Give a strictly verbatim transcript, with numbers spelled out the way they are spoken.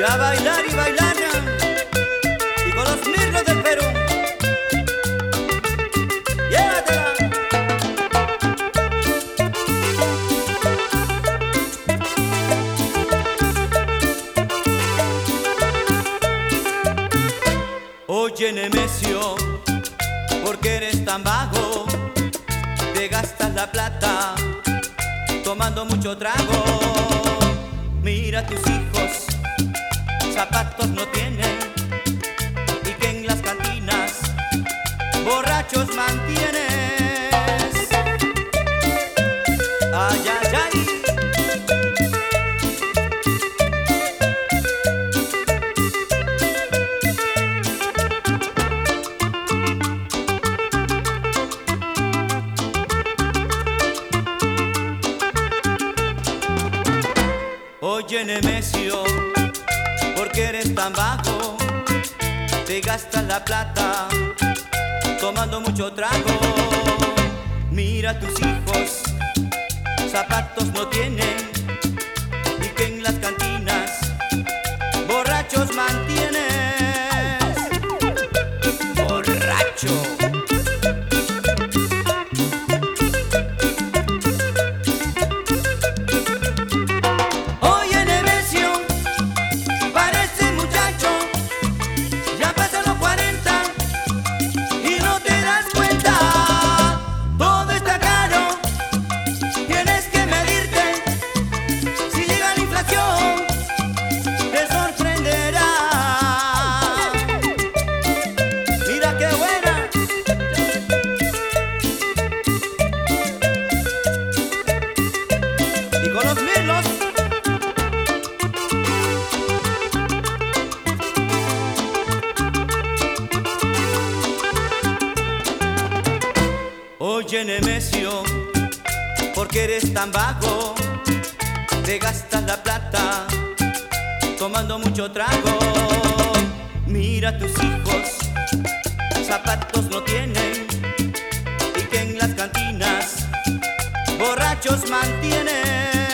a bailar y bailar, y con los mirlos del Perú. Llévatela. Oye, Nemesio, ¿por qué eres tan vago? Te gastas la plata tomando mucho trago. Mira, tus hijos zapatos no tienen, y que en las cantinas borrachos mantienes. Ay, ay, ay. Oye, Nemesio, ¿por qué eres tan bajo? Te gastas la plata tomando mucho trago. Mira, tus hijos zapatos no tienen, y que en las cantinas borrachos mantienes. Borracho. Oye, Nemesio, ¿por qué eres tan vago? Te gastas la plata tomando mucho trago. Mira, tus hijos zapatos no tienen, y que en las cantinas borrachos mantienes.